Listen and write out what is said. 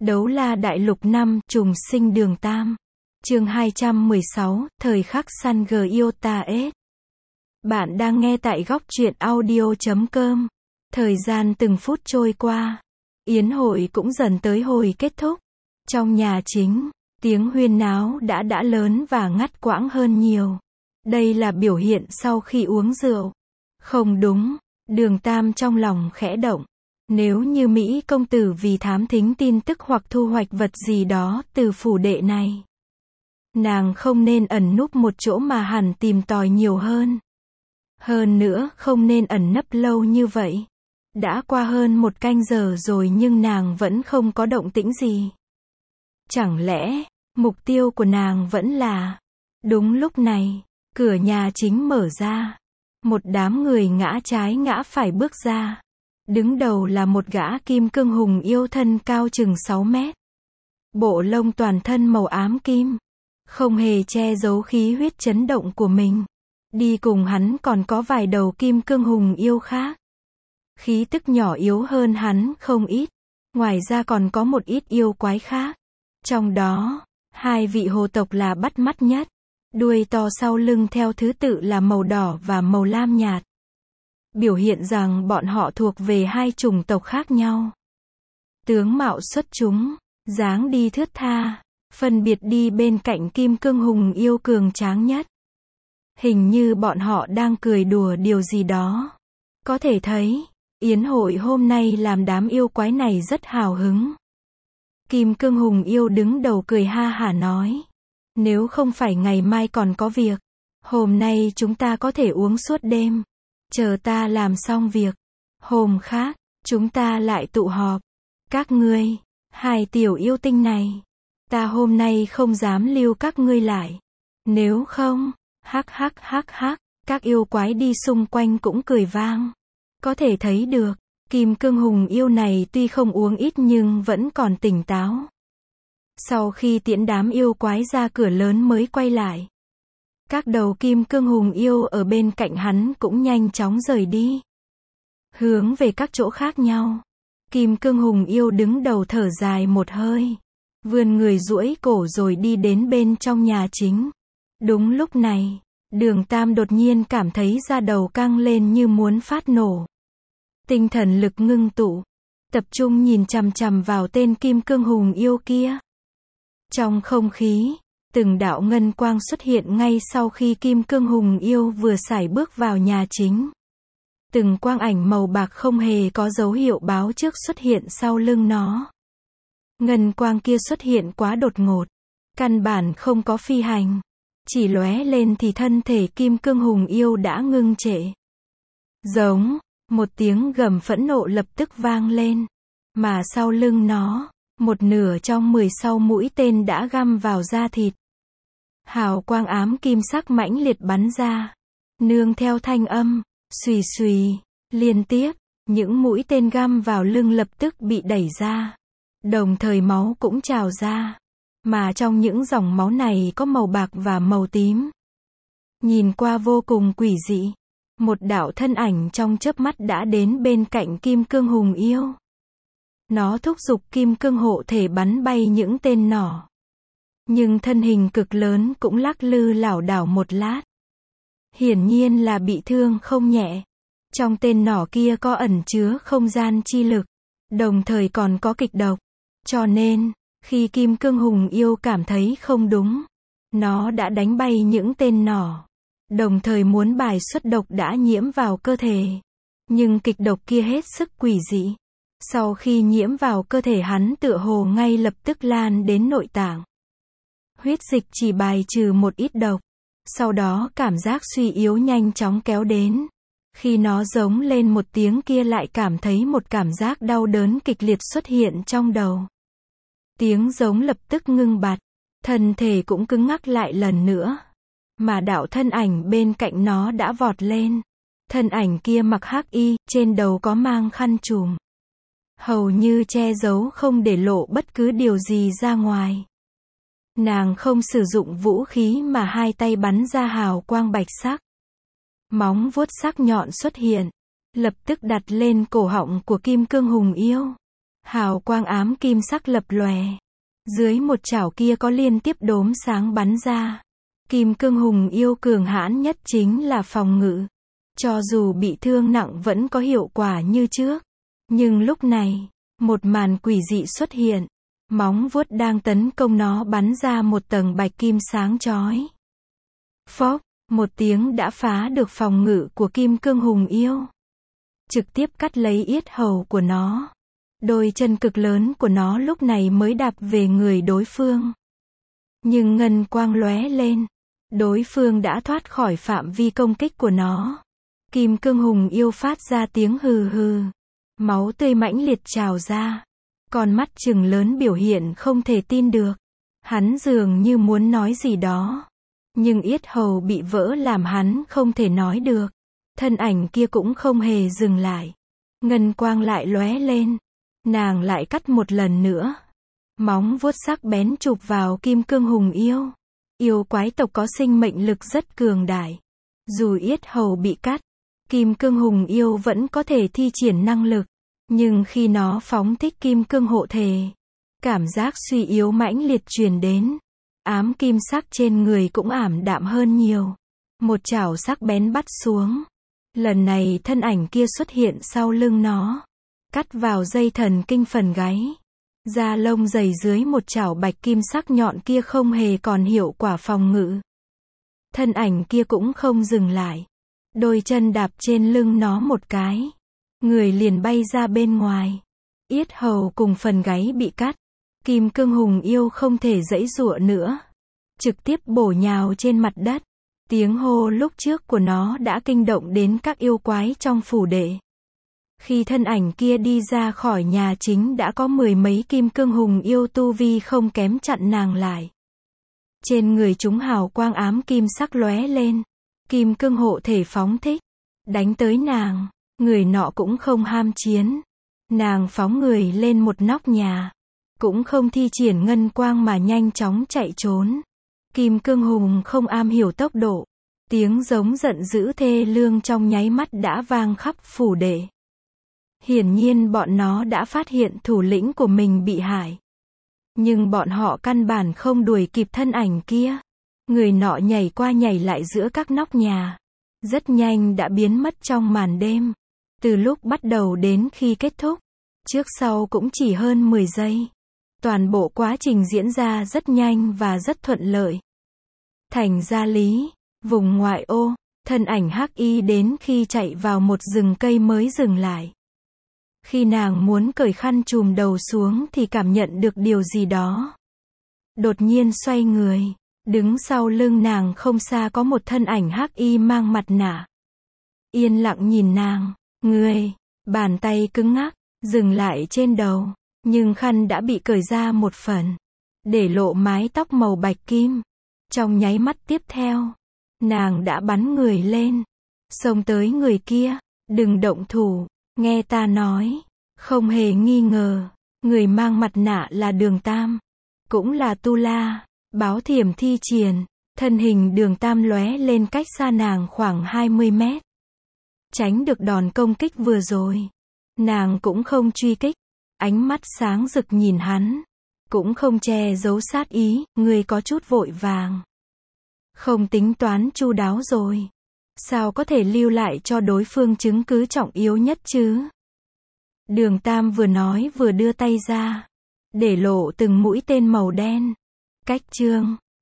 Đấu La Đại Lục 5, Trùng Sinh Đường Tam. Chương 216, Thời khắc săn Giota S. Bạn đang nghe tại góc truyện audio.com. Thời gian từng phút trôi qua, yến hội cũng dần tới hồi kết thúc. Trong nhà chính, tiếng huyên náo đã lớn và ngắt quãng hơn nhiều. Đây là biểu hiện sau khi uống rượu. Không đúng, Đường Tam trong lòng khẽ động. Nếu như Mỹ công tử vì thám thính tin tức hoặc thu hoạch vật gì đó từ phủ đệ này, nàng không nên ẩn núp một chỗ mà hẳn tìm tòi nhiều hơn. Hơn nữa, không nên ẩn nấp lâu như vậy. Đã qua hơn 1 canh giờ rồi nhưng nàng vẫn không có động tĩnh gì. Chẳng lẽ, mục tiêu của nàng vẫn là... Đúng lúc này, cửa nhà chính mở ra. Một đám người ngã trái ngã phải bước ra. Đứng đầu là một gã kim cương hùng yêu thân cao chừng 6 mét. Bộ lông toàn thân màu ám kim. Không hề che giấu khí huyết chấn động của mình. Đi cùng hắn còn có vài đầu kim cương hùng yêu khác. Khí tức nhỏ yếu hơn hắn không ít. Ngoài ra còn có một ít yêu quái khác. Trong đó, 2 vị hồ tộc là bắt mắt nhất. Đuôi to sau lưng theo thứ tự là màu đỏ và màu lam nhạt. Biểu hiện rằng bọn họ thuộc về 2 chủng tộc khác nhau. Tướng mạo xuất chúng, dáng đi thướt tha, phân biệt đi bên cạnh kim cương hùng yêu cường tráng nhất. Hình như bọn họ đang cười đùa điều gì đó. Có thể thấy, yến hội hôm nay làm đám yêu quái này rất hào hứng. Kim cương hùng yêu đứng đầu cười ha hả nói. Nếu không phải ngày mai còn có việc, hôm nay chúng ta có thể uống suốt đêm. Chờ ta làm xong việc, hôm khác, chúng ta lại tụ họp. Các ngươi, 2 tiểu yêu tinh này, ta hôm nay không dám lưu các ngươi lại. Nếu không, hắc, các yêu quái đi xung quanh cũng cười vang. Có thể thấy được, kim cương hùng yêu này tuy không uống ít nhưng vẫn còn tỉnh táo. Sau khi tiễn đám yêu quái ra cửa lớn mới quay lại. Các đầu kim cương hùng yêu ở bên cạnh hắn cũng nhanh chóng rời đi. Hướng về các chỗ khác nhau. Kim cương hùng yêu đứng đầu thở dài một hơi. Vươn người duỗi cổ rồi đi đến bên trong nhà chính. Đúng lúc này, Đường Tam đột nhiên cảm thấy da đầu căng lên như muốn phát nổ. Tinh thần lực ngưng tụ. Tập trung nhìn chằm chằm vào tên kim cương hùng yêu kia. Trong không khí, từng đạo ngân quang xuất hiện ngay sau khi kim cương hùng yêu vừa sải bước vào nhà chính. Từng quang ảnh màu bạc không hề có dấu hiệu báo trước xuất hiện sau lưng nó. Ngân quang kia xuất hiện quá đột ngột. Căn bản không có phi hành. Chỉ lóe lên thì thân thể kim cương hùng yêu đã ngưng trệ. Giống, một tiếng gầm phẫn nộ lập tức vang lên. Mà sau lưng nó, một nửa trong 10 sau mũi tên đã găm vào da thịt. Hào quang ám kim sắc mãnh liệt bắn ra. Nương theo thanh âm, xùy xùy, liên tiếp, những mũi tên găm vào lưng lập tức bị đẩy ra. Đồng thời máu cũng trào ra. Mà trong những dòng máu này có màu bạc và màu tím. Nhìn qua vô cùng quỷ dị. Một đạo thân ảnh trong chớp mắt đã đến bên cạnh kim cương hùng yêu. Nó thúc giục kim cương hộ thể bắn bay những tên nỏ. Nhưng thân hình cực lớn cũng lắc lư lảo đảo một lát. Hiển nhiên là bị thương không nhẹ. Trong tên nỏ kia có ẩn chứa không gian chi lực. Đồng thời còn có kịch độc. Cho nên, khi kim cương hùng yêu cảm thấy không đúng, nó đã đánh bay những tên nỏ. Đồng thời muốn bài xuất độc đã nhiễm vào cơ thể. Nhưng kịch độc kia hết sức quỷ dị. Sau khi nhiễm vào cơ thể hắn tựa hồ ngay lập tức lan đến nội tạng. Huyết dịch chỉ bài trừ một ít độc. Sau đó cảm giác suy yếu nhanh chóng kéo đến. Khi nó giống lên một tiếng kia lại cảm thấy một cảm giác đau đớn kịch liệt xuất hiện trong đầu. Tiếng giống lập tức ngưng bặt. Thân thể cũng cứng ngắc lại lần nữa. Mà đạo thân ảnh bên cạnh nó đã vọt lên. Thân ảnh kia mặc hắc y, trên đầu có mang khăn trùm. Hầu như che giấu không để lộ bất cứ điều gì ra ngoài. Nàng không sử dụng vũ khí mà 2 tay bắn ra hào quang bạch sắc. Móng vuốt sắc nhọn xuất hiện, lập tức đặt lên cổ họng của kim cương hùng yêu. Hào quang ám kim sắc lập lòe. Dưới một chảo kia có liên tiếp đốm sáng bắn ra. Kim cương hùng yêu cường hãn nhất chính là phòng ngự. Cho dù bị thương nặng vẫn có hiệu quả như trước. Nhưng lúc này, một màn quỷ dị xuất hiện. Móng vuốt đang tấn công nó bắn ra một tầng bạch kim sáng chói. Phốc, một tiếng đã phá được phòng ngự của kim cương hùng yêu. Trực tiếp cắt lấy yết hầu của nó. Đôi chân cực lớn của nó lúc này mới đạp về người đối phương. Nhưng ngân quang lóe lên. Đối phương đã thoát khỏi phạm vi công kích của nó. Kim cương hùng yêu phát ra tiếng hừ hừ. Máu tươi mãnh liệt trào ra. Con mắt trừng lớn biểu hiện không thể tin được. Hắn dường như muốn nói gì đó. Nhưng yết hầu bị vỡ làm hắn không thể nói được. Thân ảnh kia cũng không hề dừng lại. Ngân quang lại lóe lên. Nàng lại cắt một lần nữa. Móng vuốt sắc bén chụp vào kim cương hùng yêu. Yêu quái tộc có sinh mệnh lực rất cường đại. Dù yết hầu bị cắt, kim cương hùng yêu vẫn có thể thi triển năng lực. Nhưng khi nó phóng thích kim cương hộ thể, cảm giác suy yếu mãnh liệt truyền đến. Ám kim sắc trên người cũng ảm đạm hơn nhiều. Một chảo sắc bén bắt xuống. Lần này thân ảnh kia xuất hiện sau lưng nó. Cắt vào dây thần kinh phần gáy. Da lông dày dưới một chảo bạch kim sắc nhọn kia không hề còn hiệu quả phòng ngự. Thân ảnh kia cũng không dừng lại. Đôi chân đạp trên lưng nó một cái. Người liền bay ra bên ngoài. Yết hầu cùng phần gáy bị cắt. Kim cương hùng yêu không thể giãy giụa nữa. Trực tiếp bổ nhào trên mặt đất. Tiếng hô lúc trước của nó đã kinh động đến các yêu quái trong phủ đệ. Khi thân ảnh kia đi ra khỏi nhà chính đã có mười mấy kim cương hùng yêu tu vi không kém chặn nàng lại. Trên người chúng hào quang ám kim sắc lóe lên. Kim cương hộ thể phóng thích. Đánh tới nàng. Người nọ cũng không ham chiến. Nàng phóng người lên một nóc nhà. Cũng không thi triển ngân quang mà nhanh chóng chạy trốn. Kim cương hùng không am hiểu tốc độ. Tiếng giống giận dữ thê lương trong nháy mắt đã vang khắp phủ đệ. Hiển nhiên bọn nó đã phát hiện thủ lĩnh của mình bị hại. Nhưng bọn họ căn bản không đuổi kịp thân ảnh kia. Người nọ nhảy qua nhảy lại giữa các nóc nhà. Rất nhanh đã biến mất trong màn đêm. Từ lúc bắt đầu đến khi kết thúc. Trước sau cũng chỉ hơn 10 giây. Toàn bộ quá trình diễn ra rất nhanh và rất thuận lợi. Thành Gia Lý, vùng ngoại ô, thân ảnh hắc y đến khi chạy vào một rừng cây mới dừng lại. Khi nàng muốn cởi khăn trùm đầu xuống thì cảm nhận được điều gì đó. Đột nhiên xoay người, đứng sau lưng nàng không xa có một thân ảnh hắc y mang mặt nạ. Yên lặng nhìn nàng, người, bàn tay cứng ngắc, dừng lại trên đầu, nhưng khăn đã bị cởi ra một phần, để lộ mái tóc màu bạch kim. Trong nháy mắt tiếp theo, nàng đã bắn người lên, xông tới người kia, đừng động thủ, nghe ta nói, không hề nghi ngờ, người mang mặt nạ là Đường Tam, cũng là Tu La, báo thiểm thi triển, thân hình Đường Tam lóe lên cách xa nàng khoảng 20 mét. Tránh được đòn công kích vừa rồi, nàng cũng không truy kích, ánh mắt sáng rực nhìn hắn. Cũng không che giấu sát ý, người có chút vội vàng. Không tính toán chu đáo rồi. Sao có thể lưu lại cho đối phương chứng cứ trọng yếu nhất chứ? Đường Tam vừa nói vừa đưa tay ra. Để lộ từng mũi tên màu đen. Cách chương